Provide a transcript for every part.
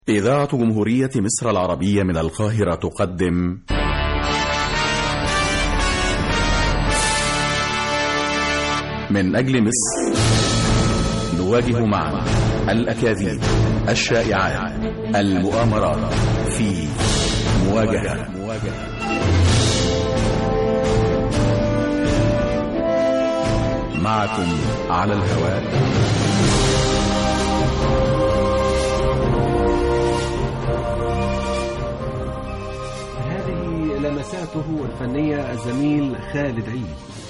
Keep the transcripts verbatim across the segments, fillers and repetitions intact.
إذاعة جمهورية مصر العربية من القاهرة تقدم من أجل مصر، نواجه معا الأكاذيب، الشائعات، المؤامرات في مواجهة. معكم على الهواء هذه لمساته الفنية الزميل خالد عيد،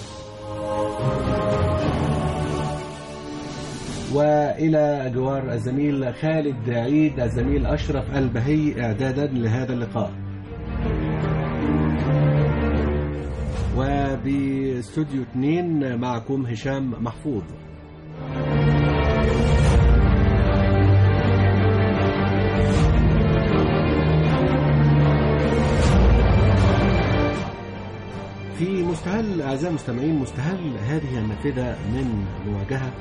وإلى جوار الزميل خالد عيد الزميل أشرف البهي إعدادا لهذا اللقاء. وباستوديو اثنين معكم هشام محفوظ. في مستهل أعزائي المستمعين، مستهل هذه النافذة من مواجهة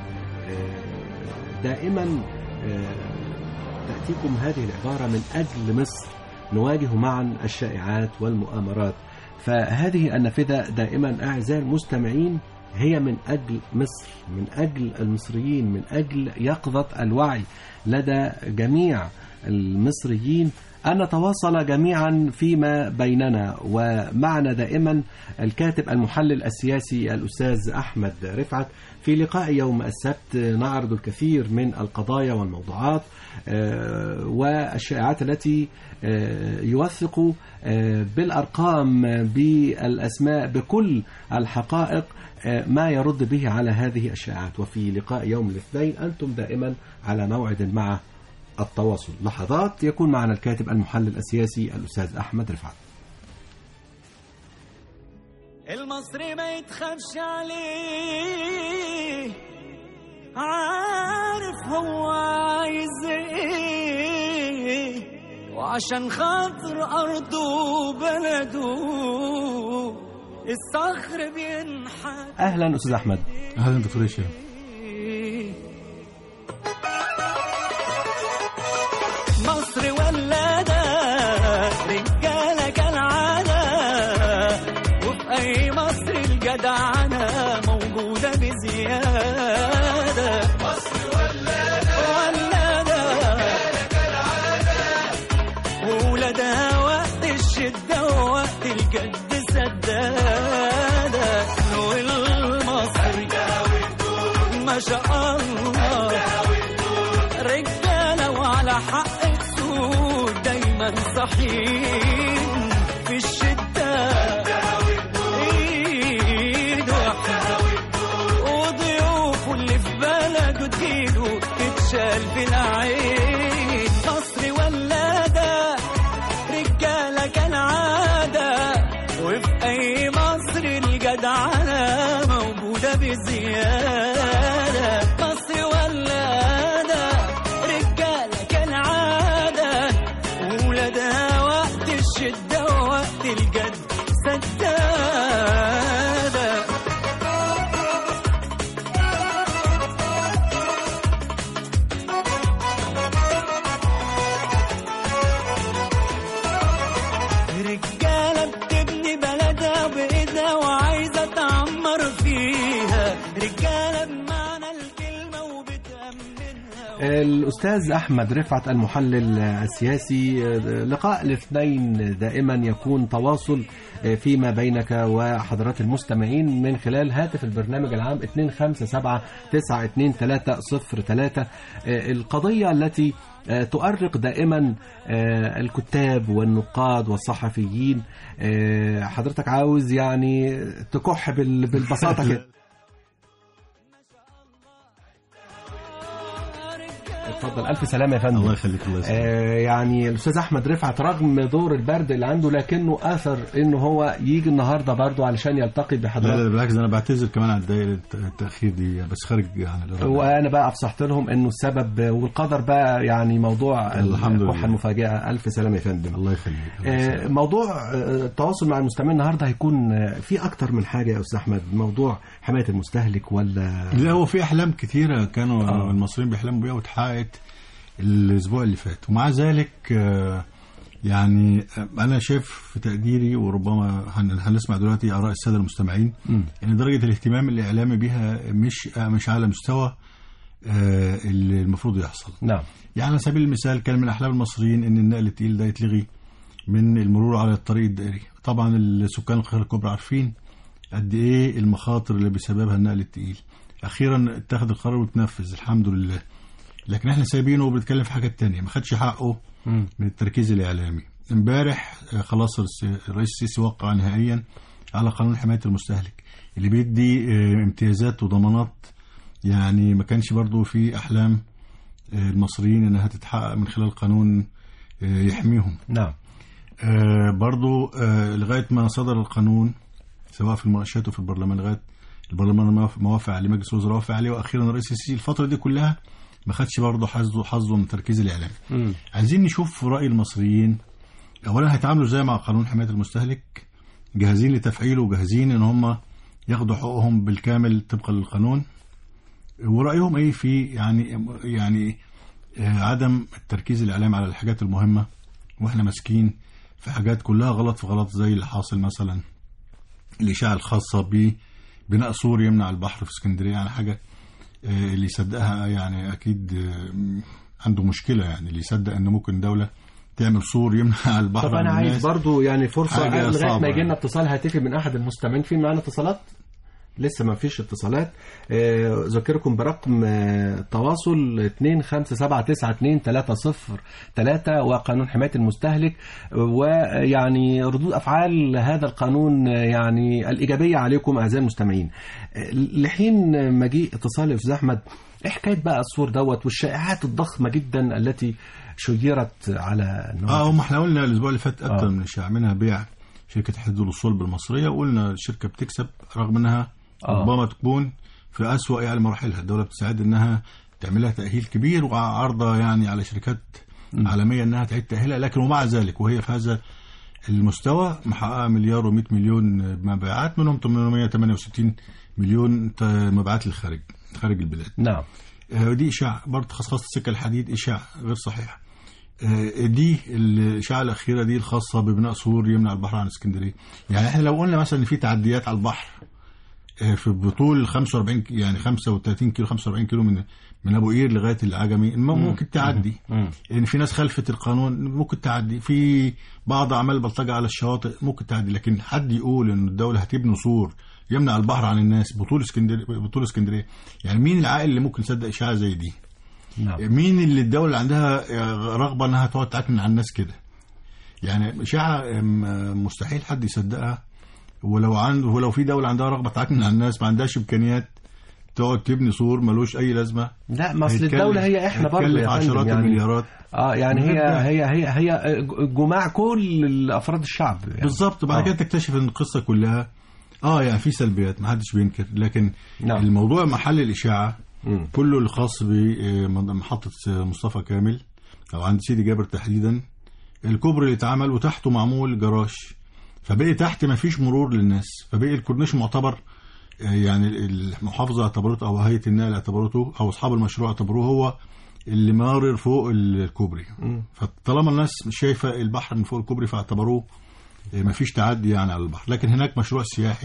دائما تأتيكم هذه العبارة: من أجل مصر نواجه معا الشائعات والمؤامرات. فهذه النافذة دائما أعزائي المستمعين هي من أجل مصر، من أجل المصريين، من أجل يقظة الوعي لدى جميع المصريين أن نتواصل جميعا فيما بيننا. ومعنا دائما الكاتب المحلل السياسي الأستاذ أحمد رفعت. في لقاء يوم السبت نعرض الكثير من القضايا والموضوعات والشائعات التي يوثق بالأرقام، بالأسماء، بكل الحقائق ما يرد به على هذه الشائعات. وفي لقاء يوم الاثنين أنتم دائما على موعد مع التواصل. لحظات يكون معنا الكاتب المحلل السياسي الأستاذ أحمد رفعت. المصري ما يتخافش عليه، عارف هو عايز ايه، وعشان خاطر أرضه وبلده الصخر بينحت. أهلا أستاذ أحمد. أهلا دكتور هشام. مصر ولادة رجالة كالعادة، وفي أي مصر الجدعنة موجودة بزيادة. مصر ولادة ولادة رجالة كالعادة، وولادها وقت الشدة ووقت الجد سدادة. والمصري ما شاء الله رجالة وعلى حق دايما صحيين في الشدة، ايد واحدة وضيوفه اللي في بلده تجيله تتشال في العين. مصر ولادة رجالة كالعادة، وفي أي مصر الجدعنة موجودة بزيادة. مصر ولادة رجالة كالعادة، ولادها وقت الشدة ووقت الجد سدادة. رجالة بتبني بلدها بإيدها وعايزة تعمر فيها، رجالة بمعنى الكلمة وبتأمنها. الأستاذ أحمد رفعت المحلل السياسي، لقاء الاثنين دائما يكون تواصل فيما بينك وحضرات المستمعين من خلال هاتف البرنامج العام اثنين خمسة سبعة تسعة اثنين ثلاثة صفر ثلاثة. القضية التي تؤرق دائما الكتاب والنقاد والصحفيين، حضرتك عاوز يعني تكح بالبساطة كده. اتفضل. ألف سلامة يا فندم. الله يخليك. الله يسلمك. آه يعني الأستاذ أحمد رفعت رغم دور البرد اللي عنده لكنه أثر إنه هو يجي النهاردة برضه علشان يلتقي بحضرتك. لا لا بالعكس، أنا بعتذر كمان على دقائق التأخير دي، بس خارج يعني. وأنا بقى أفصحت لهم إنه السبب والقدر بقى يعني موضوع الكحة المفاجئة. ألف سلامة يا فندم. الله يخليك. آه موضوع التواصل مع المستمعين النهاردة هيكون في أكتر من حاجة يا أستاذ أحمد. موضوع حماية المستهلك ولا لا، هو في أحلام كتيرة كانوا آه. المصريين بيحلموا بيها واتحققت. الاسبوع اللي فات. ومع ذلك آه، يعني انا شايف في تقديري، وربما هن- هنسمع دلوقتي اراء الساده المستمعين، مم. ان درجه الاهتمام الاعلامي بها مش آه، مش على مستوى آه، اللي المفروض يحصل. نعم. يعني على سبيل المثال كان من احلام المصريين ان النقل التقيل ده يتلغي من المرور على الطريق الدائري. طبعا السكان القاهره الكبرى عارفين قد ايه المخاطر اللي بسببها النقل التقيل. اخيرا اتخذ القرار وتنفذ الحمد لله، لكن احنا سايبينه وبنتكلم في حاجات تانية، ما خدش حقه مم. من التركيز الاعلامي. امبارح آه، خلاص الرئيس الرئيس السيسي وقع نهائيا على قانون حمايه المستهلك اللي بيدي آه، امتيازات وضمانات، يعني ما كانش برضو في احلام آه، المصريين انها تتحقق من خلال قانون آه، يحميهم. نعم. آه، برضو آه، لغايه ما صدر القانون سواء في المناقشات وفي البرلمان، لغايه البرلمان ما ما وافق عليه، مجلس الوزراء وافق عليه، واخيرا الرئيس السيسي الفتره دي كلها ما خدش برضه حظه حظه من التركيز الاعلامي. مم. عايزين نشوف راي المصريين. اولا هيتعاملوا ازاي مع قانون حمايه المستهلك؟ جاهزين لتفعيله وجاهزين ان هم ياخدوا حقوقهم بالكامل طبقا للقانون؟ ورايهم ايه في يعني يعني آه، عدم التركيز الاعلامي على الحاجات المهمه، واحنا ماسكين في حاجات كلها غلط في غلط، زي اللي حاصل مثلا الاشاعه الخاصه ببناء سور يمنع البحر في اسكندريه. يعني حاجه آه، اللي يصدقها يعني اكيد آه، عنده مشكله، يعني اللي يصدق ان ممكن دوله تعمل سور يمنع البحر. طب انا عايز برضو يعني فرصه حاجة لغايه صعبة ما يجي لنا يعني. اتصال هاتفي من احد المستمعين. في معانا اتصالات؟ لسه ما فيش اتصالات. آه، اذكركم برقم آه، التواصل اثنين خمسة سبعة تسعة اثنين ثلاثة صفر ثلاثة وقانون حماية المستهلك، ويعني ردود افعال هذا القانون آه، يعني الايجابيه عليكم اعزائي المستمعين. آه، لحين مجيء اتصال الاستاذ احمد، ايه حكايه بقى الصور دوت والشائعات الضخمه جدا التي شيرت على النوع؟ اه هم احنا قلنا الاسبوع اللي فات اكتر آه. من اشاعه، منها بيع شركه حديد الصلب المصريه، وقلنا الشركه بتكسب رغم انها آه. ربما تكون في اسوأ يعني مراحلها. الدوله بتساعد انها تعملها تاهيل كبير وعرضه يعني على شركات م. عالميه انها تعيد تاهيلها، لكن ومع ذلك وهي في هذا المستوى محققه مليار ومئة مليون مبيعات، منهم ثمانمئة وثمانية وستين مليون مبيعات للخارج خارج البلاد. نعم. آه، دي اشاعه برضه خاصه السكه الحديد، اشاعه غير صحيحه. آه، دي الاشاعه الاخيره دي الخاصه ببناء سور يمنع البحر عن اسكندريه. يعني احنا لو قلنا مثلا ان في تعديات على البحر آه، في بطول خمسة وأربعين ك- يعني خمسة وثلاثين كيلو خمسة وأربعين كيلو من من ابو قير لغايه العجمي، ممكن تعدي. مم. ان في ناس خلفت القانون ممكن تعدي، في بعض اعمال بلطجه على الشواطئ ممكن تعدي، لكن حد يقول ان الدوله هتبني سور يمنع البحر عن الناس بطول اسكندريه بطول اسكندريه، يعني مين العاقل اللي ممكن يصدق اشاعه زي دي؟ نعم. مين اللي الدوله اللي عندها رغبه انها تقعد تعكن على الناس كده؟ يعني اشاعه م- مستحيل حد يصدقها. ولو عنده ولو في دوله عندها رغبه تعكن على الناس ما عندهاش امكانيات تقعد تبني سور ملوش اي لازمه. لا، ما اصل هيتكلف- الدوله هي احنا برضه هيتكلف يا فندم عشرات يعني المليارات. اه يعني هي ده. هي هي هي جماع كل افراد الشعب يعني. بالظبط. بعد آه. كده تكتشف ان القصه كلها اه يعني في سلبيات ما حدش بينكر، لكن نعم. الموضوع محل الاشاعه مم. كله الخاص بمحطه مصطفى كامل او عند سيدي جابر تحديدا، الكوبري اللي اتعمل وتحته معمول جراج، فبقي تحت ما فيش مرور للناس، فبقي الكورنيش معتبر آه، يعني المحافظه اعتبرته او هيئه النقل اعتبرته او اصحاب المشروع اعتبروه هو اللي مارر فوق الكوبري. مم. فطالما الناس شايفه البحر من فوق الكوبري فاعتبروه ما فيش تعدي يعني على البحر، لكن هناك مشروع سياحي.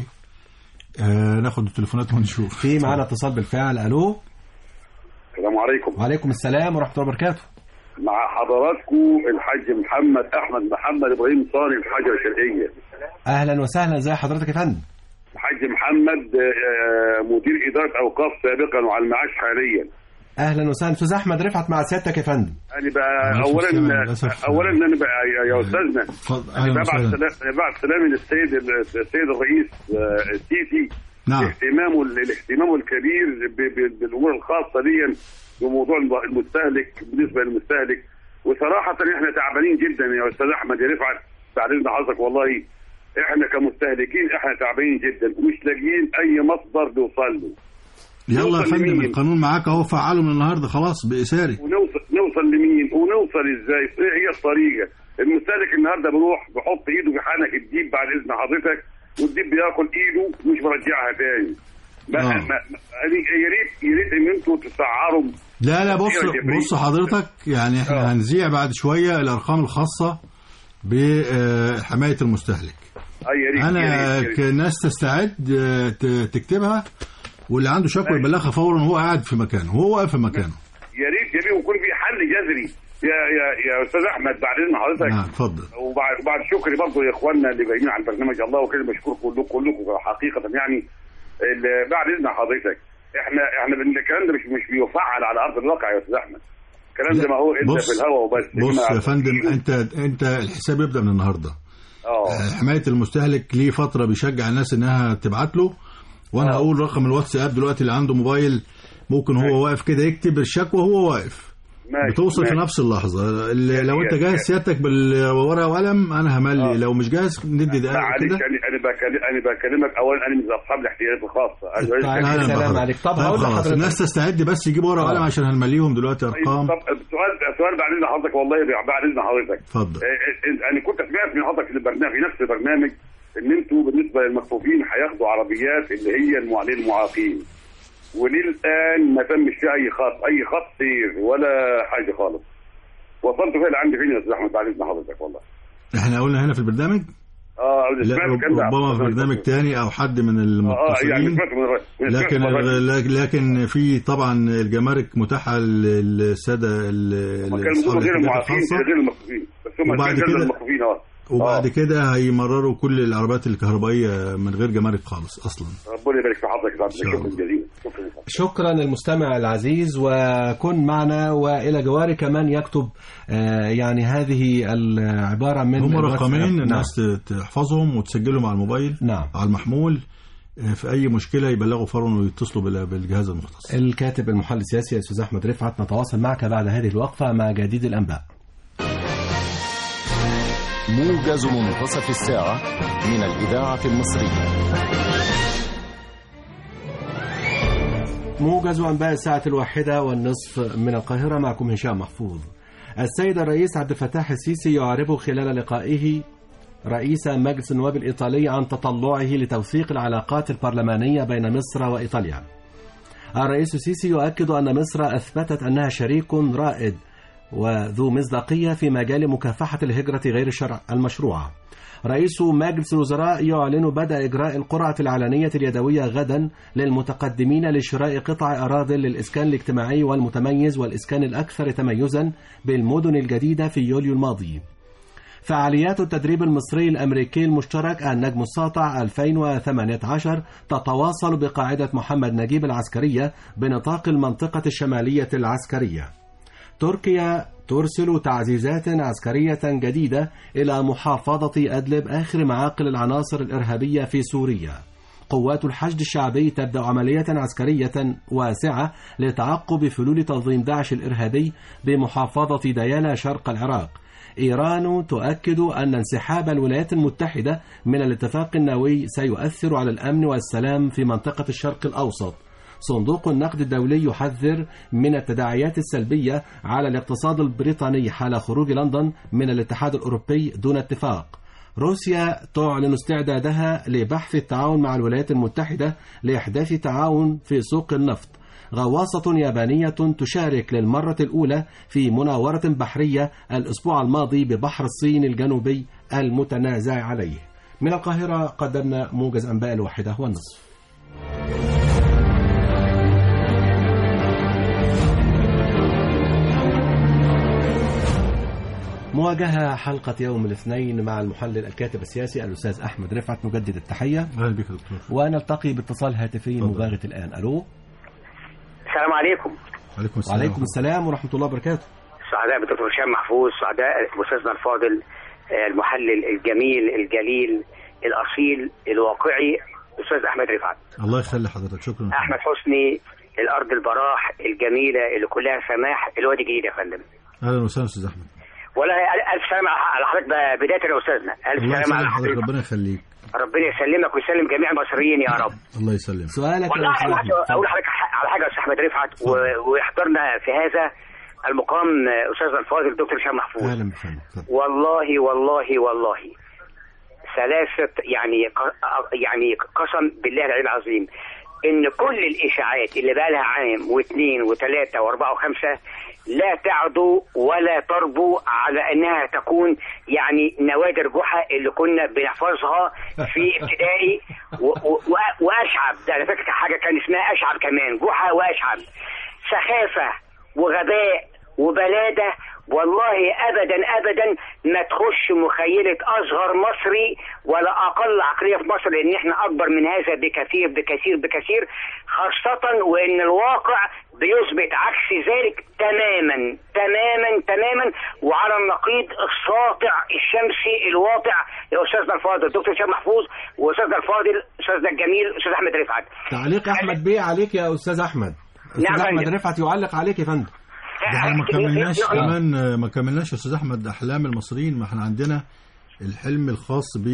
آه ناخد التليفونات ونشوف. في معانا اتصال بالفعل. الو. السلام عليكم. وعليكم السلام ورحمه الله وبركاته. مع حضراتكم الحاج محمد احمد محمد ابراهيم صاني الحجر الشرقيه. اهلا وسهلا، ازي حضرتك يا فندم؟ الحاج محمد آه، مدير اداره اوقاف سابقا وعلى المعاش حاليا. اهلا وسهلا استاذ احمد رفعت مع سيادتك يا فندم. انا بقى للأسف اولا سلام، للأسف. اولا انا بقى يا- يا استاذنا اتفضل. انا أهلا ببعت وسهلا. سلام انا ببعت سلامي للسيد السيد الرئيس آه، السيسي. نعم. اهتمامه الاهتمام الكبير ب- ب- بالامور الخاصه دي بموضوع المستهلك بالنسبه للمستهلك. وصراحه احنا تعبانين جدا يا استاذ احمد يا رفعت، بعد اذن حضرتك والله احنا كمستهلكين احنا تعبانين جدا ومش لاقيين اي مصدر نوصل له. يلا يا نوصل فندم لمين؟ القانون معاك اهو، فعله من النهارده خلاص بإساري. ونوصل نوصل لمين ونوصل ازاي؟ ايه هي الطريقه؟ المستهلك النهارده بيروح بيحط ايده في حنك الديب بعد اذن حضرتك، والديب بياكل ايده مش مرجعها تاني. ما آه. ما ما- يا ريت يا ريت ان انتوا تسعروا لا لا بص بص حضرتك، يعني احنا أوه. هنذيع بعد شويه الارقام الخاصه بحمايه المستهلك. انا كناس تستعد تكتبها، واللي عنده شكوى يبلغها فورا وهو قاعد في مكانه، وهو واقف في مكانه. يا ريت يا ريت ويكون في حل جذري يا يا يا استاذ احمد بعد اذن حضرتك. نعم اتفضل. وبعد وبعد شكري برضه يا اخواننا اللي جايين على البرنامج، الله وكده بشكركم كلكم كلكم حقيقه. يعني بعد اذن حضرتك احنا احنا الكلام ده مش مش بيفعل على ارض الواقع يا استاذ احمد. الكلام ده ما هو الا في الهواء وبس. بص يا فندم، انت انت الحساب يبدا من النهارده. اه حمايه المستهلك ليه فتره بيشجع الناس انها تبعت له، وانا أوه. هقول رقم الواتساب دلوقتي اللي عنده موبايل ممكن هو واقف كده يكتب الشكوى وهو واقف، ماشي. بتوصل ماشي. في نفس اللحظه. لو انت جاهز سيادتك بالورقه وقلم انا هملي، آه. لو مش جاهز ندي دقيقه كده. انا بكلم انا بكلمك اولا، انا من اصحاب الاحتياجات الخاصه. السلام عليك. طب هقول لحضرتك الناس تستعد بس يجيب ورقه وقلم عشان هنمليهم دلوقتي ارقام. طب سؤال سؤال بعد اذن حضرتك، والله بعد اذن حضرتك اتفضل. انا كنت سمعت من حضرتك في البرنامج في نفس البرنامج ان انتوا بالنسبه للمكفوفين هياخدوا عربيات اللي هي للمعاقين، وللان ما تمش فيها اي خط اي خط سير ولا حاجه خالص. وصلت فيها لعندي فين يا استاذ احمد بعد اذن حضرتك؟ والله احنا قلنا هنا في البرنامج اه لا ربما في برنامج تاني او حد من المتصلين. اه يعني لكن لكن في طبعا الجمارك متاحه للساده اصحاب غير المعاقين غير المكفوفين، بس هم وبعد كده المكفوفين اه وبعد كده هيمرروا كل العربيات الكهربائيه من غير جمارك خالص اصلا. ربنا يبارك في حضرتك. شكرا جزيلا. شكرا المستمع العزيز، وكن معنا والى جواري كمان يكتب آه يعني هذه العباره من هم رقمين الناس نعم. تحفظهم وتسجلهم على الموبايل نعم. على المحمول، في اي مشكله يبلغوا فورا ويتصلوا بالجهاز المختص. الكاتب المحلل السياسي الاستاذ احمد رفعت، نتواصل معك بعد هذه الوقفه مع جديد الانباء. موجز منتصف الساعة من الإذاعة المصرية. موجز أنباء الساعة الواحدة والنصف من القاهرة، معكم هشام محفوظ. السيد الرئيس عبد الفتاح السيسي يعرب خلال لقائه رئيس مجلس النواب الإيطالي عن تطلعه لتوثيق العلاقات البرلمانية بين مصر وإيطاليا. الرئيس السيسي يؤكد أن مصر أثبتت أنها شريك رائد وذو مصداقية في مجال مكافحة الهجرة غير الشرع المشروعة. رئيس مجلس الوزراء يعلن بدء إجراء القرعة العلنية اليدوية غدا للمتقدمين لشراء قطع أراضٍ للإسكان الاجتماعي والمتميز والإسكان الأكثر تميزا بالمدن الجديدة في يوليو الماضي. فعاليات التدريب المصري الأمريكي المشترك النجم الساطع ألفين وثمانية عشر تتواصل بقاعدة محمد نجيب العسكرية بنطاق المنطقة الشمالية العسكرية. تركيا ترسل تعزيزات عسكرية جديدة إلى محافظة أدلب آخر معاقل العناصر الإرهابية في سوريا. قوات الحشد الشعبي تبدأ عملية عسكرية واسعة لتعقب فلول تنظيم داعش الإرهابي بمحافظة ديالى شرق العراق. إيران تؤكد أن انسحاب الولايات المتحدة من الاتفاق النووي سيؤثر على الأمن والسلام في منطقة الشرق الأوسط. صندوق النقد الدولي يحذر من التداعيات السلبية على الاقتصاد البريطاني حال خروج لندن من الاتحاد الأوروبي دون اتفاق. روسيا تعلن استعدادها لبحث التعاون مع الولايات المتحدة لإحداث تعاون في سوق النفط. غواصة يابانية تشارك للمرة الأولى في مناورة بحرية الأسبوع الماضي ببحر الصين الجنوبي المتنازع عليه. من القاهرة قدمنا موجز أنباء الواحدة والنصف. مواجهة حلقة يوم الاثنين مع المحلل الكاتب السياسي الأستاذ أحمد رفعت، نجدد التحية. أهلا بك دكتور. ونلتقي باتصال هاتفي مباغت الآن. ألو. السلام عليكم. وعليكم السلام. وعليكم السلام ورحمة الله وبركاته. سعداء بالدكتور هشام محفوظ، سعداء بأستاذنا الفاضل المحلل الجميل الجليل الأصيل الواقعي أستاذ أحمد رفعت. الله يخلي حضرتك. شكرا. أحمد حسني، الأرض البراح الجميلة اللي كلها سماح، الوادي الجديد يا فندم. أهلا وسهلا أستاذ أحمد. ولا ألف سلامة على حضرتك بداية يا أستاذنا. ألف سلامة على حضرتك. ربنا يخليك. ربنا يسلمك ويسلم جميع المصريين يا رب. الله يسلمك. سؤالك والله أقول لحضرتك على حاجة يا أستاذ أحمد رفعت، ويحضرنا في هذا المقام أستاذنا الفاضل الدكتور هشام محفوظ. أهلا بفندم. والله والله والله ثلاثة يعني يعني قسم بالله العلي العظيم ان كل الاشاعات اللي بقى لها عام واثنين وثلاثه واربعه وخمسه لا تعدو ولا تربو على انها تكون يعني نوادر جحا اللي كنا بنحفظها في ابتدائي و- و- واشعب. ده على فكره حاجه كان اسمها اشعب كمان، جحا واشعب. سخافه وغباء وبلاده، والله ابدا ابدا ما تخش مخيله اصغر مصري ولا اقل عقليه في مصر، لان احنا اكبر من هذا بكثير بكثير بكثير، خاصه وان الواقع بيثبت عكس ذلك تماما تماما تماما، وعلى النقيض الساطع الشمسي الواقع يا استاذنا الفاضل دكتور هشام محفوظ واستاذنا الفاضل استاذنا الجميل استاذ احمد رفعت. تعليق احمد بيه عليك يا استاذ احمد. استاذ نعم احمد فندم. رفعت يعلق عليك يا فندم. ده احنا ما كملناش كمان ما كملناش يا استاذ احمد احلام المصريين. ما احنا عندنا الحلم الخاص ب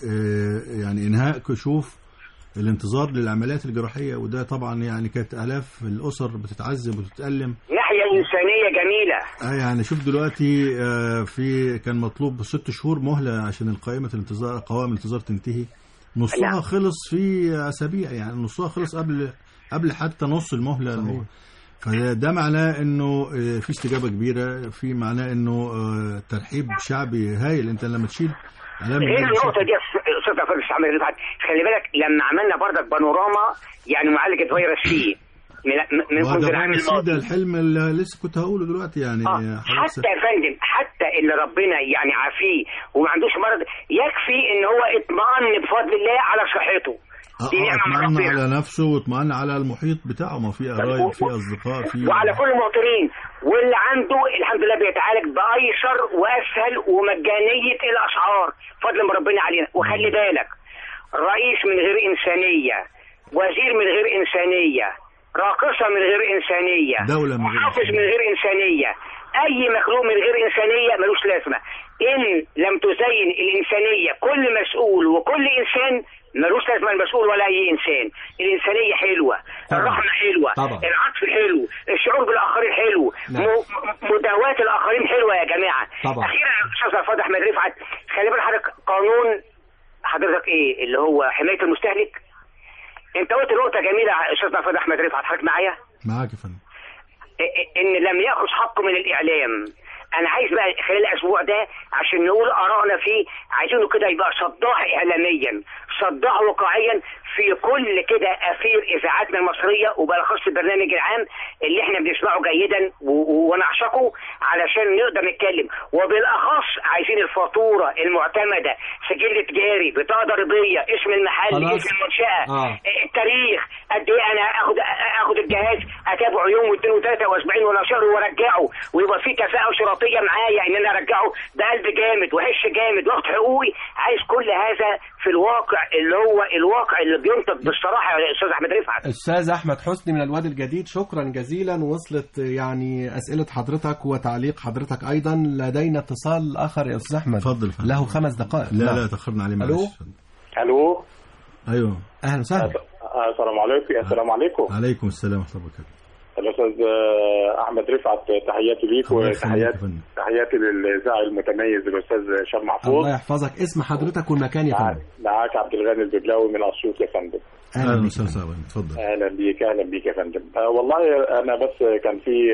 يعني انهاء كشوف الانتظار للعمليات الجراحيه، وده طبعا يعني كانت الاف الاسر بتتعذب وتتالم. ناحيه انسانيه جميله. اه يعني شوف دلوقتي آه في كان مطلوب ست شهور مهله عشان القائمه الانتظار قوائم الانتظار تنتهي، نصها نعم. خلص في اسابيع، يعني نصها خلص قبل قبل حتى نص المهله المهلة. فده معناه انه في استجابه كبيره، في معناه انه ترحيب شعبي هايل. انت لما تشيل غير النقطه دي استاذ عفان استعمل رفعت، خلي بالك لما عملنا بردك بانوراما يعني معالجه فيروس سي من من كنت العام الماضي، ده الحلم اللي لسه كنت هقوله دلوقتي يعني. آه. حتى يا فندم حتى اللي ربنا يعني عافيه وما عندوش مرض يكفي ان هو اطمئن بفضل الله على صحته. اطمئن على نفسه واطمئن على المحيط بتاعه، ما في قرايب في اصدقاء في وعلى كل المواطنين، واللي عنده الحمد لله بيتعالج بايسر واسهل ومجانيه الاسعار فضل من ربنا علينا. وخلي بالك رئيس من غير انسانيه، وزير من غير انسانيه، راقصه من غير انسانيه، دوله من غير محافظ من غير انسانيه، اي مخلوق من غير انسانيه ملوش لازمه. ان لم تزين الانسانيه كل مسؤول وكل انسان ملوش لازمه المسؤول ولا اي انسان. الانسانيه حلوه، طبعا. الرحمه حلوه، طبعا. العطف حلو، الشعور بالاخرين حلو، نعم. مداواه الاخرين حلوه يا جماعه. طبعا. اخيرا يا استاذ الفاضل احمد رفعت، خلي بالك حضرتك قانون حضرتك ايه اللي هو حمايه المستهلك. انت قلت نقطه جميله يا استاذ الفاضل احمد رفعت، حضرتك معايا؟ معاك يا فندم. ان لم ياخذ حقه من الاعلام. انا عايز بقى خلال الاسبوع ده عشان نقول ارائنا فيه، عايزينه كده يبقى صداع اعلاميا، صداع واقعيا في كل كده اثير اذاعاتنا المصريه، وبالاخص البرنامج العام اللي احنا بنسمعه جيدا ونعشقه علشان نقدر نتكلم. وبالاخص عايزين الفاتوره المعتمده، سجل تجاري، بطاقه ضريبيه، اسم المحل، خلاص. اسم المنشاه، آه. التاريخ، قد ايه انا اخد اخد الجهاز اتابعه يوم واثنين وثلاثه واسبوعين ولا شهر وارجعه، ويبقى في كفاءه شرطيه معايا ان انا ارجعه بقلب جامد وهش جامد واخد حقوقي. عايز كل هذا في الواقع اللي هو الواقع اللي بينطق بالصراحه يا استاذ احمد رفعت. استاذ احمد حسني من الوادي الجديد، شكرا جزيلا. وصلت يعني اسئله حضرتك وتعليق حضرتك ايضا. لدينا اتصال اخر يا استاذ احمد. اتفضل. له خمس دقائق. لا لا, لا تاخرنا عليه. الو الو ايوه اهلا وسهلا. السلام عليكم. السلام عليكم. عليكم السلام ورحمه الله وبركاته. الاستاذ احمد رفعت، تحياتي ليك وتحياتي تحياتي للاذاعي المتميز الاستاذ هشام محفوظ. الله يحفظك. اسم حضرتك والمكان يا فندم؟ معاك عبد الغني البجلاوي من اسيوط يا فندم. اهلا وسهلا. اتفضل. اهلا بيك اهلا بيك يا فندم. آه والله انا بس كان في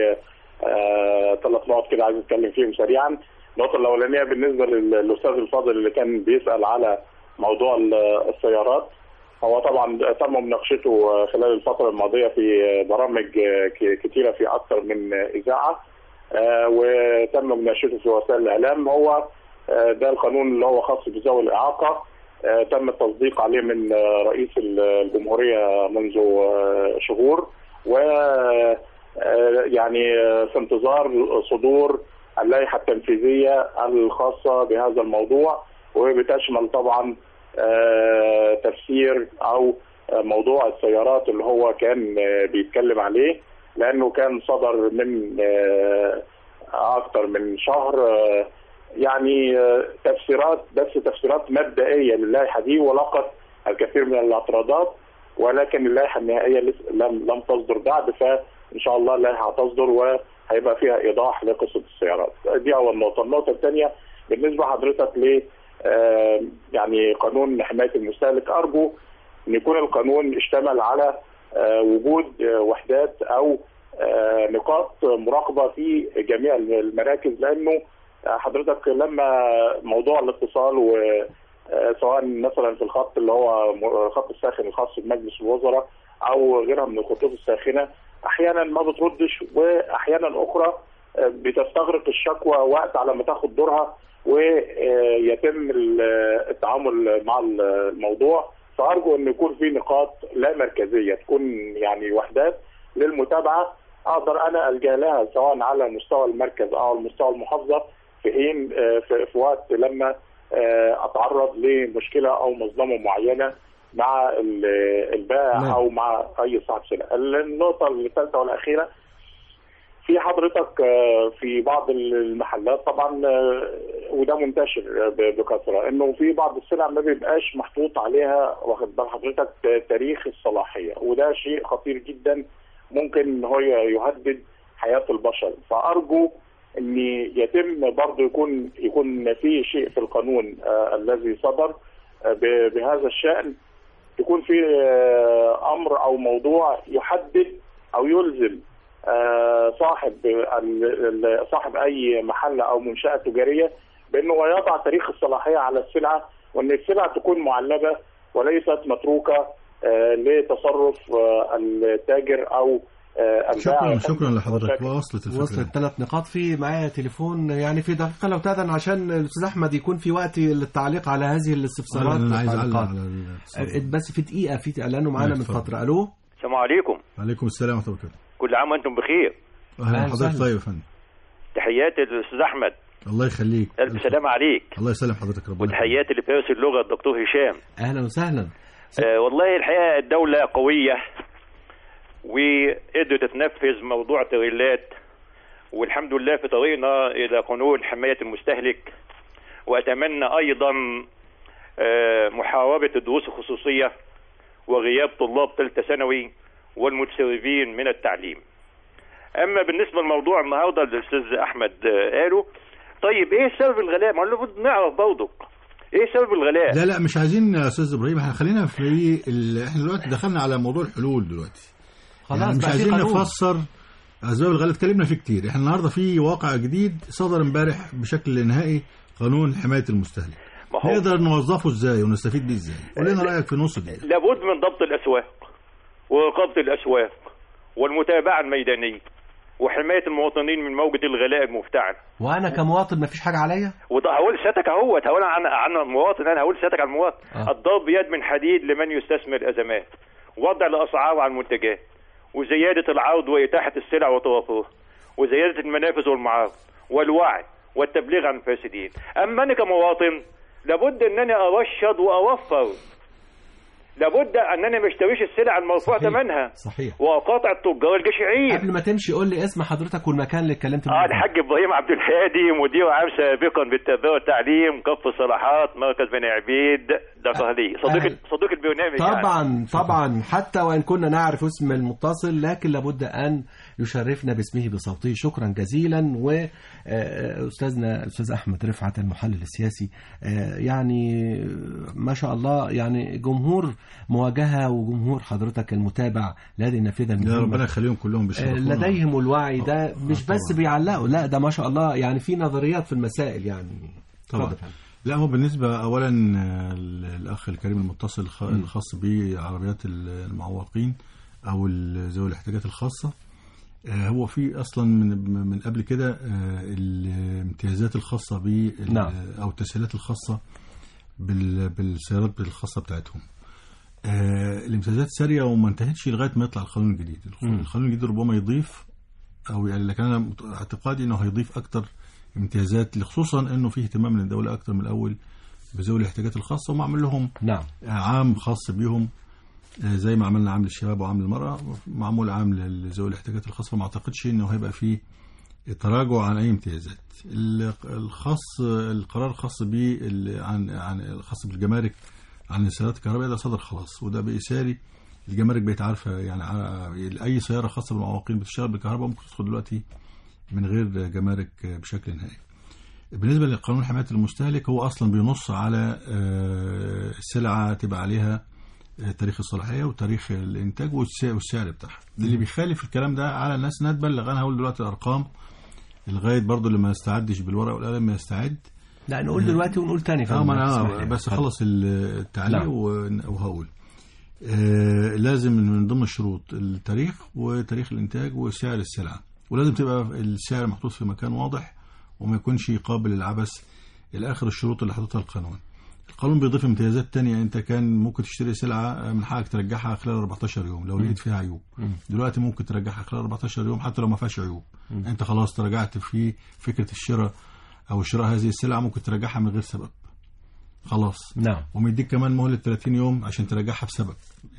آه ثلاث نقط كده عايز اتكلم فيهم سريعا. النقطه الاولانيه بالنسبه للاستاذ الفاضل اللي كان بيسال على موضوع السيارات، هو طبعا تم مناقشته خلال الفترة الماضية في برامج كثيرة في أكثر من إذاعة، وتم مناقشته في وسائل الإعلام. هو ده القانون اللي هو خاص بذوي الإعاقة، تم التصديق عليه من رئيس الجمهورية منذ شهور، و يعني في انتظار صدور اللائحة التنفيذية الخاصة بهذا الموضوع، وبتشمل طبعا آه تفسير او آه موضوع السيارات اللي هو كان آه بيتكلم عليه، لانه كان صدر من آه اكثر من شهر آه يعني آه تفسيرات، بس تفسيرات مبدئيه للائحه دي، ولقت الكثير من الاعتراضات، ولكن اللائحه النهائيه لم لم تصدر بعد. فان شاء الله اللائحه هتصدر وهيبقى فيها ايضاح لقصه السيارات. دي اول نقطه. النقطه الثانيه بالنسبه حضرتك ل آه يعني قانون حماية المستهلك، أرجو أن يكون القانون اشتمل على وجود وحدات او نقاط مراقبه في جميع المراكز، لانه حضرتك لما موضوع الاتصال وسواء مثلا في الخط اللي هو خط الساخن الخاص بمجلس الوزراء او غيرها من الخطوط الساخنه احيانا ما بتردش، واحيانا اخرى بتستغرق الشكوى وقت على ما تاخد دورها ويتم التعامل مع الموضوع. فارجو ان يكون في نقاط لا مركزيه، تكون يعني وحدات للمتابعه اقدر انا الجا لها سواء على مستوى المركز او على مستوى المحافظه في حين في وقت لما اتعرض لمشكله او مظلمه معينه مع البائع او مع اي صاحب سلعه. النقطه الثالثه والاخيره، في حضرتك في بعض المحلات طبعا وده منتشر بكثره انه في بعض السلع ما بيبقاش محطوط عليها واخد بال حضرتك تاريخ الصلاحيه، وده شيء خطير جدا ممكن ان هو يهدد حياه البشر. فارجو ان يتم برضه يكون يكون في شيء في القانون آه الذي صدر آه بهذا الشأن، يكون في آه امر او موضوع يحدد او يلزم آه صاحب صاحب اي محل او منشأة تجارية بانه يضع تاريخ الصلاحية على السلعة، وان السلعة تكون معلبة وليست متروكة آه لتصرف آه التاجر او شكرا شكرا لحضرتك. وصلت الفكره، وصلت ثلاث نقاط. في معايا تليفون يعني في دقيقه لو تاذن عشان الاستاذ احمد يكون في وقت للتعليق على هذه الاستفسارات. انا عايز اعلق على بس في دقيقه في لانه معانا من فتره. الو السلام عليكم. وعليكم السلام ورحمه الله وبركاته. كل عام وانتم بخير. اهلا حضرتك. طيب يا فندم، تحياتي للاستاذ احمد. الله يخليك. الف سلامه عليك. الله يسلم حضرتك. ربنا وتحياتي لفارس اللغه الدكتور هشام. اهلا وسهلا. آه والله الحقيقه الدوله قويه وقدرت تنفذ موضوع تريلات، والحمد لله في طريقنا الى قانون حمايه المستهلك. واتمنى ايضا محاربه الدروس الخصوصيه وغياب طلاب ثالثه ثانوي والمتسربين من التعليم. اما بالنسبه لموضوع النهارده الاستاذ احمد قاله، طيب ايه سبب الغلاء؟ ما المفروض نعرف برضه ايه سبب الغلاء. لا لا مش عايزين يا استاذ ابراهيم، احنا خلينا في ال... احنا دلوقتي دخلنا على موضوع الحلول دلوقتي. خلاص يعني مش عايزين نفسر اسباب الغلاء، اتكلمنا فيه كتير. احنا النهارده في واقع جديد صدر امبارح بشكل نهائي، قانون حمايه المستهلك. نقدر نوظفه ازاي ونستفيد بيه ازاي؟ قول لنا رايك في نص دقيقه. لابد من ضبط الاسواق ورقابه الاسواق والمتابعه الميدانيه وحمايه المواطنين من موجه الغلاء المفتعل. وانا كمواطن ما فيش حاجه عليا؟ وده هقول سيادتك اهوت، هقول عن عن المواطن، انا هقول سيادتك عن المواطن. آه. الضرب بيد من حديد لمن يستثمر ازمات، وضع الاسعار على المنتجات، وزيادة العرض وإتاحة السلع وتوافرها، وزيادة المنافذ والمعارض، والوعي والتبليغ عن الفاسدين. أما أنا كمواطن لابد أنني أرشد وأوفر، لابد أنني ما اشتريش السلع المرفوع ثمنها. صحيح. وأقاطع التجار الجشعين. قبل ما تمشي قول لي اسم حضرتك والمكان اللي اتكلمت اه الحاج ابراهيم عبد الهادي، مدير عام سابقا بالتربيه والتعليم، كف الصلاحات، مركز بني عبيد، دقهليه. صديق أهل. صديق البرنامج. طبعا يعني. طبعا حتى وان كنا نعرف اسم المتصل لكن لابد ان يشرفنا باسمه بصوته. شكرا جزيلا. واستاذنا الاستاذ احمد رفعت المحلل السياسي، يعني ما شاء الله يعني جمهور مواجهه وجمهور حضرتك المتابع الذي نفذ المهمه. يا ربنا يخليهم كلهم بيشرفونا. لديهم الوعي ده مش بس بيعلقوا، لا ده ما شاء الله يعني في نظريات في المسائل يعني. طبعا. لا هو بالنسبه اولا الاخ الكريم المتصل الخاص بعربيات المعوقين او ذوي الاحتياجات الخاصه، هو في اصلا من من قبل كده الامتيازات الخاصه ب نعم. او التسهيلات الخاصه بالسيارات الخاصه بتاعتهم. الامتيازات ساريه وما انتهتش لغايه ما يطلع القانون الجديد. القانون الجديد ربما يضيف او يعني لكن انا اعتقادي انه هيضيف اكتر امتيازات، خصوصا انه فيه اهتمام من الدوله اكتر من الاول بذوي الاحتياجات الخاصه، ومعمل لهم نعم عام خاص بيهم زي ما عملنا عام للشباب وعام للمراه، معمول عام لذوي الاحتياجات الخاصه. ما اعتقدش انه هيبقى فيه تراجع عن اي امتيازات. الخاص القرار الخاص ب عن عن الخاص بالجمارك عن السيارات الكهربائيه ده صدر خلاص، وده بقى ساري. الجمارك بقت عارفه يعني اي سياره خاصه بالمعوقين بتشتغل بالكهرباء ممكن تدخل دلوقتي من غير جمارك بشكل نهائي. بالنسبه لقانون حمايه المستهلك، هو اصلا بينص على السلعه تبقى عليها تاريخ الصلاحيه وتاريخ الانتاج والسعر بتاعها. اللي بيخالف الكلام ده على الناس انها تبلغ. انا هقول دلوقتي الارقام لغايه برضو اللي ما يستعدش بالورق والقلم ما يستعد. لا نقول دلوقتي ونقول تاني. اه انا بس اخلص التعليق وهقول. آه لازم من ضمن الشروط التاريخ وتاريخ الانتاج وسعر السلعه، ولازم تبقى السعر محطوط في مكان واضح وما يكونش قابل للعبث الى اخر الشروط اللي حاططها القانون. القانون بيضيف امتيازات تانية. انت كان ممكن تشتري سلعه من حقك ترجعها خلال أربعتاشر يوم لو لقيت فيها عيوب. دلوقتي ممكن ترجعها خلال أربعتاشر يوم حتى لو ما فيهاش عيوب. م. انت خلاص تراجعت في فكره الشراء او شراء هذه السلعه، ممكن ترجعها من غير سبب خلاص. نعم. ومديك كمان مهله ثلاثين يوم عشان ترجعها بسبب.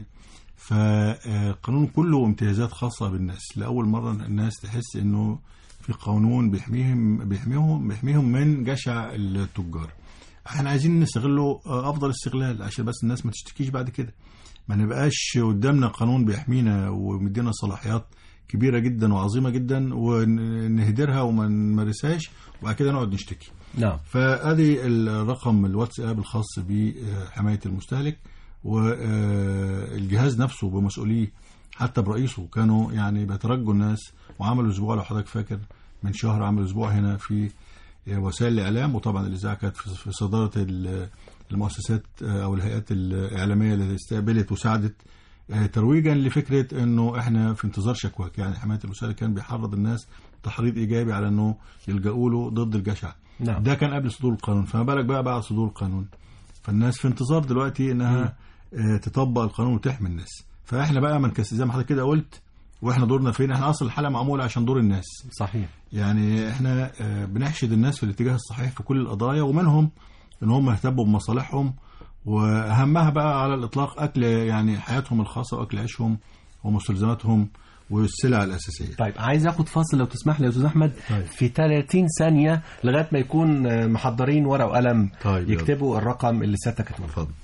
فالقانون كله امتيازات خاصه بالناس. لاول مره الناس تحس انه في قانون بيحميهم بيحميهم بيحميهم من جشع التجار. احنا عايزين نستغله افضل استغلال عشان بس الناس ما تشتكيش بعد كده. ما نبقاش قدامنا قانون بيحمينا ومدينا صلاحيات كبيره جدا وعظيمه جدا ونهدرها وما نمارسهاش وبعد كده نقعد نشتكي. نعم. فادي الرقم الواتساب الخاص بحمايه المستهلك، والجهاز نفسه بمسؤوليه حتى برئيسه كانوا يعني بيترجوا الناس وعملوا اسبوع لو حضرتك فاكر من شهر عملوا اسبوع هنا في وسائل الإعلام. وطبعا الإذاعة كانت في صدارة المؤسسات أو الهيئات الإعلامية اللي استقبلت وساعدت ترويجا لفكرة أنه إحنا في انتظار شكواك. يعني حماية المستهلك كان بيحرض الناس تحريض إيجابي على أنه يلجأوا له ضد الجشع. نعم. ده كان قبل صدور القانون، فما بالك بقى بعد صدور القانون. فالناس في انتظار دلوقتي أنها م. تطبق القانون وتحمي الناس. فإحنا بقى من كس زي ما حضرتك كده قلت، واحنا دورنا فين؟ احنا اصل الحلقه معموله عشان دور الناس. صحيح. يعني احنا بنحشد الناس في الاتجاه الصحيح في كل القضايا، ومنهم ان هم يهتموا بمصالحهم، واهمها بقى على الاطلاق اكل يعني حياتهم الخاصه واكل عيشهم ومستلزماتهم والسلع الاساسيه. طيب عايز اخد فاصل لو تسمح لي يا استاذ احمد. طيب. في ثلاثين ثانيه لغايه ما يكون محضرين ورقه وقلم. طيب يكتبوا يلا. الرقم اللي سيادتك هتقوله. اتفضل.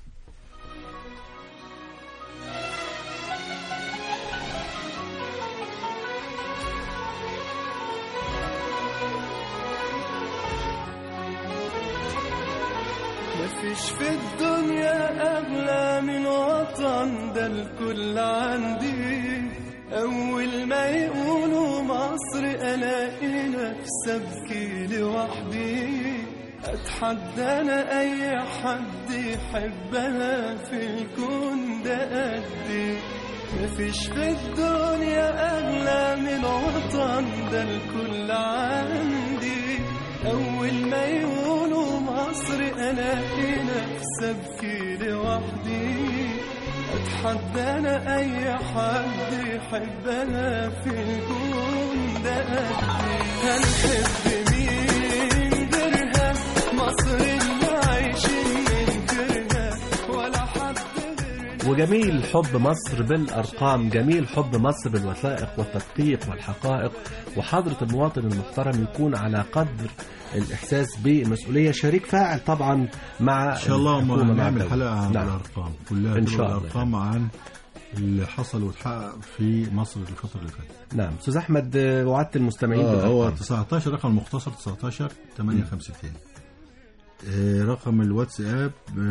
مفيش في الدنيا أغلى من وطن، ده الكل عندي. أول ما يقولوا مصر ألاقي نفسي أبكي لوحدي. أتحدى أنا أي حد يحبها في الكون ده قدي. مفيش في الدنيا أغلى من وطن، ده الكل عندي. أول ما يقولوا مصر ألاقي نفسي أبكي لوحدي. أتحدى أنا أي حد يحبنا في الكون ده قدي. هنحب مين غيرها؟ مصر اللي عايشين من غيرها ولا حد غيرنا. وجميل حب مصر بالأرقام، جميل حب مصر بالوثائق والتدقيق والحقائق، وحضرة المواطن المحترم يكون على قدر الإحساس بمسؤولية، شريك فاعل طبعا مع إن شاء الله. نعمل حلقة عن نعم. الأرقام كلها إن شاء الله. الأرقام عن اللي حصل وتحقق في مصر الفترة اللي فاتت. نعم. أستاذ أحمد وعدت المستمعين آه هو تسعتاشر رقم المختصر تسعتاشر ثمانية وخمسين. آه رقم الواتساب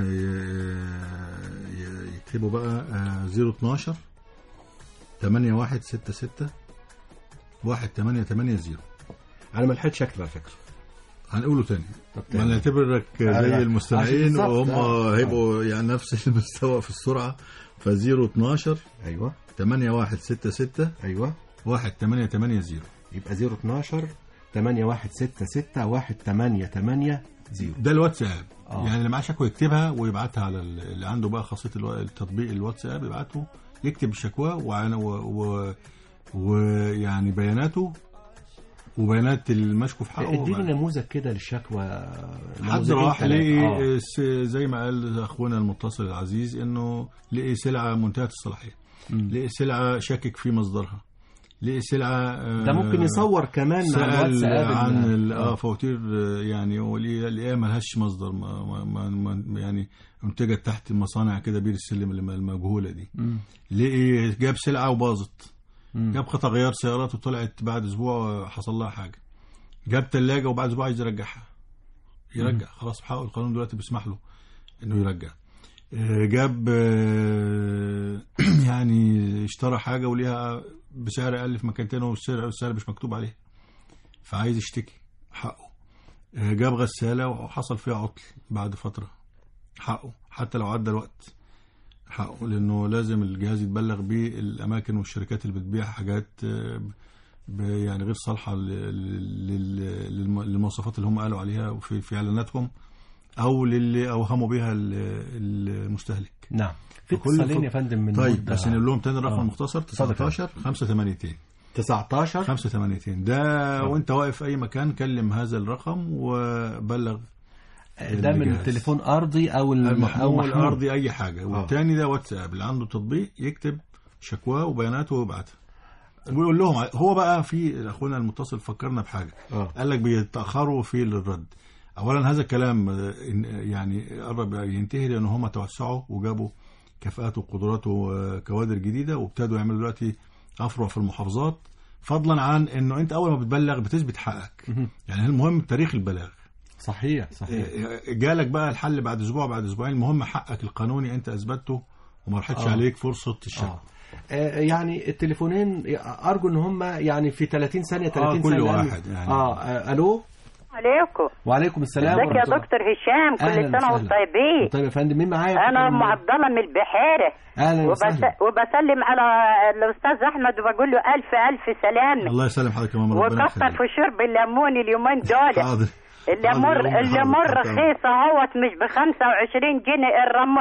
يكتبوا بقى صفر اتناشر ثمانية واحد ستة ستة واحد ثمانية ثمانية صفر. أنا ما لحقتش أكتب على فكرة. هنقوله تاني. ما نعتبرك زي المستمعين وهم هيبقوا يعني نفس المستوى في السرعة. فزيرو اتناشر أيوة ثمانية واحد ستة ستة أيوة واحد ثمانية ثمانية صفر. يبقى زيرو اتناشر ثمانية واحد ستة ستة واحد ثمانية ثمانية صفر. ده الواتساب. آه. يعني اللي معاه شكوى يكتبها ويبعتها على اللي عنده بقى خاصية التطبيق الواتساب، يبعته يكتب الشكوى ويعني و... و... بياناته وبيانات المشكو في حقه. اديني نموذج كده للشكوى. حد راح لقي آه. زي ما قال اخونا المتصل العزيز انه لقي سلعه منتهيه الصلاحيه، لقي سلعه شاكك في مصدرها، لقي سلعه آه ده ممكن يصور كمان مع الواتساب عن اه فواتير يعني ولقيها ملهاش مصدر، ما ما ما يعني منتجت تحت المصانع كده بير السلم المجهوله دي. لقي جاب سلعه وباظت، جاب قطع غيار سيارات وطلعت بعد اسبوع حصل لها حاجه، جاب ثلاجه وبعد اسبوع عايز يرجعها، يرجع خلاص بحقه، القانون دلوقتي بيسمح له انه يرجع. جاب يعني اشترى حاجة وليها بسعر أقل في مكان تاني والسعر السعر مش مكتوب عليه، فعايز يشتكي حقه. جاب غسالة وحصل فيها عطل بعد فترة، حقه حتى لو عدى الوقت حقه، لأنه لازم الجهاز يتبلغ بيه الأماكن والشركات اللي بتبيع حاجات يعني غير صالحة للمواصفات اللي هم قالوا عليها في في إعلاناتهم أو للي أوهموا بها المستهلك. نعم. في اتصالين يا فندم من طيب بس نقول لهم تاني الرقم المختصر تسعتاشر خمسة وتمانين تسعتاشر خمسة وتمانين ده آه. وانت واقف في اي مكان كلم هذا الرقم وبلغ. ده من التليفون ارضي او المحمول الارضي اي حاجه. والتاني ده واتساب، اللي عنده تطبيق يكتب شكواه وبياناته ويبعتها ويقول لهم. هو بقى في اخونا المتصل فكرنا بحاجه آه. قال لك بيتاخروا في الرد. اولا هذا الكلام يعني قرب ينتهي لان هم توسعوا وجابوا كفاءات وقدرات وكوادر جديده وابتدوا يعملوا دلوقتي افرع في المحافظات، فضلا عن انه انت اول ما بتبلغ بتثبت حقك. يعني المهم تاريخ البلاغ. صحيح صحيح. جالك بقى الحل بعد اسبوع بعد اسبوعين، المهم حقك القانوني انت اثبته وما راحتش آه. عليك فرصه الشكوى. آه. يعني التليفونين ارجو ان هم يعني في ثلاثين ثانيه ثلاثين آه كل ثانيه واحد يعني. اه الو. عليكم. وعليكم السلام. ازيك يا دكتور هشام؟ كل سنه وانتم طيبين. طيب يا فندم، مين معايا؟ انا ام عبد الله من البحيره. اهلا وسهلا. وبسلم على الاستاذ احمد وبقول له الف الف سلامه. الله يسلم حضرتك يا ماما، ربنا يخليك. وكتر في شرب الليمون اليومين دول. حاضر. الليمون الليمون رخيصه اهوت مش ب خمسة وعشرين جنيه،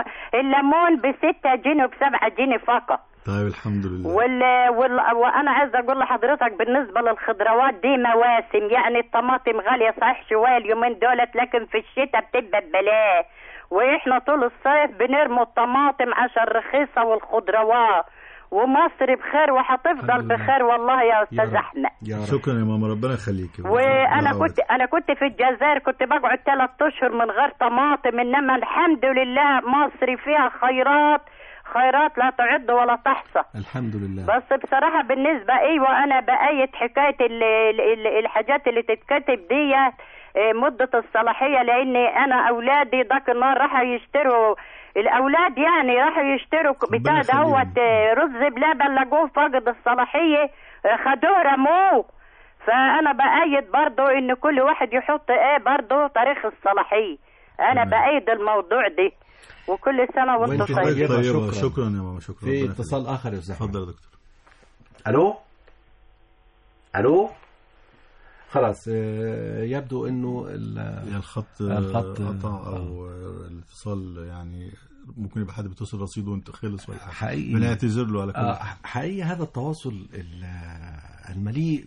الليمون ب ستة جنيه وب سبعة جنيه فقط. طيب الحمد لله. وال... وال... وانا عايزه اقول لحضرتك بالنسبه للخضروات دي مواسم، يعني الطماطم غاليه صحيح شويه اليومين دولت، لكن في الشتاء بتبقى ببلاش، واحنا طول الصيف بنرموا الطماطم عشان رخيصه والخضروات، ومصر بخير وهتفضل بخير والله يا استاذ احمد. شكرا يا ماما، ربنا يخليك. وانا كنت انا كنت في الجزائر، كنت بقعد ثلاث اشهر من غير طماطم، انما الحمد لله مصر فيها خيرات خيرات لا تعد ولا تحصى الحمد لله. بس بصراحه بالنسبه ايوه انا بايد حكايه ال ال الحاجات اللي تتكتب دي مده الصلاحيه، لان انا اولادي ذاك النهار راحوا يشتروا، الاولاد يعني راحوا يشتروا بتاع دوت رز بلبن لقوه فاقد الصلاحيه خدوه رموه. فانا بايد برضو ان كل واحد يحط ايه برضو تاريخ الصلاحيه. انا بايد الموضوع دي. وكل سنه وانتم طيبين. طيبة. شكرا. شكرا يا ماما. شكرا. في اتصال اخر يا استاذ. اتفضل يا دكتور. الو الو. خلاص يبدو انه الخط الخط قطع او الاتصال، يعني ممكن يبقى حد بيتصل رصيده وانت خلص ولا حاجه. حقيقي بنعتذر له على كل آه حقيقي هذا التواصل المليء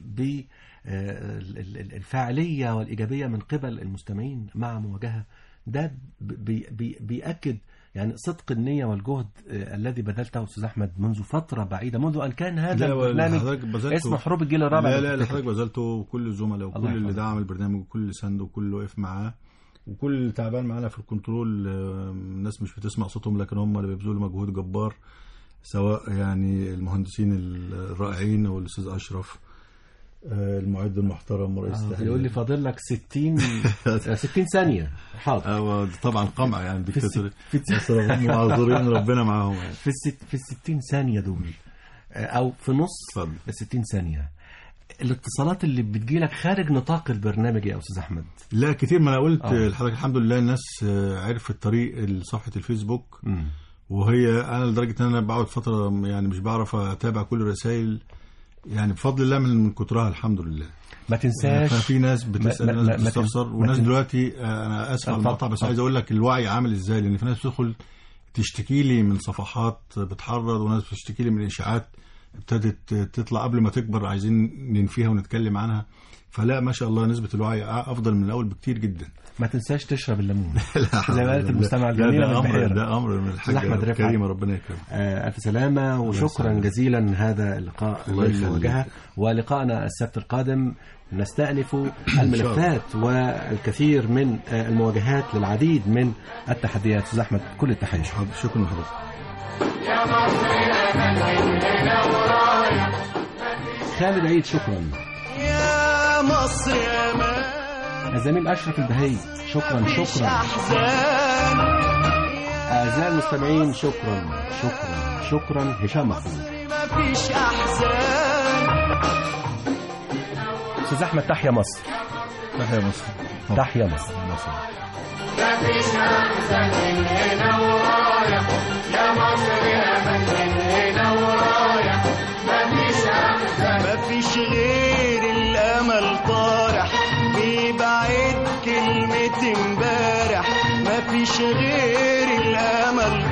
بالفاعليه والايجابيه من قبل المستمعين مع مواجهه، ده بي بي بيأكد يعني صدق النية والجهد الذي بذلته أستاذ أحمد منذ فترة بعيدة، منذ أن كان هذا البرنامج اسمه حروب الجيل الرابع. لا لا لا حضرتك بذلته، وكل الزملاء وكل اللي دعم البرنامج وكل اللي سند وكل اللي وقف معاه وكل اللي تعبان معانا في الكنترول. الناس مش بتسمع صوتهم لكن هم اللي بيبذلوا مجهود جبار، سواء يعني المهندسين الرائعين والأستاذ أشرف المعد المحترم ورئيس التحرير. يقول لي فاضل لك ستين ستين ثانية. حاضر. طبعا قمع يعني دكتاتوري معذورين ربنا معاهم يعني. في الست في الستين ثانية دول أو في نص الستين ثانية الاتصالات اللي بتجيلك خارج نطاق البرنامج يا أستاذ أحمد؟ لا كتير، ما أنا قلت لحضرتك الحمد لله الناس عرفت طريق صفحة الفيسبوك م. وهي أنا لدرجة أن أنا بقعد فترة يعني مش بعرف أتابع كل الرسائل يعني بفضل الله من كترها الحمد لله. ما تنساش في ناس بتسأل، ما ناس بتستفسر، وناس دلوقتي أنا آسف على المقطع بس عايز أقول لك الوعي عامل إزاي، لأن في ناس بتدخل تشتكي لي من صفحات بتحرض، وناس بتشتكي لي من إشاعات ابتدت تطلع قبل ما تكبر عايزين ننفيها ونتكلم عنها. فلا ما شاء الله نسبة الوعي أفضل من الأول بكتير جدا. ما تنساش تشرب الليمون. لا زي ما قالت المستمع الجميلة ده أمر ده أمر من الحاجة كريمة ربنا يكرمك. آه ألف سلامة وشكرا جزيلا. هذا اللقاء المواجهة، ولقاءنا السبت القادم نستأنف الملفات والكثير من المواجهات للعديد من التحديات. أستاذ أحمد كل التحية. شكرا لحضرتك. خالد عيد شكرا. يا مصر يا مان. الزميل أشرف البهي شكرا شكرا. أعزائي المستمعين، شكرا شكرا شكرا. هشام محفوظ. مفيش احزان. أستاذ أحمد، تحيا مصر. تحيا مصر. تحيا مصر. مفيش احزان من هنا ورايح يا مصر يا من هنا ورايح. مفيش احزان. مفيش غير الامل طارح بيبعد كلمة امبارح. مفيش غير الامل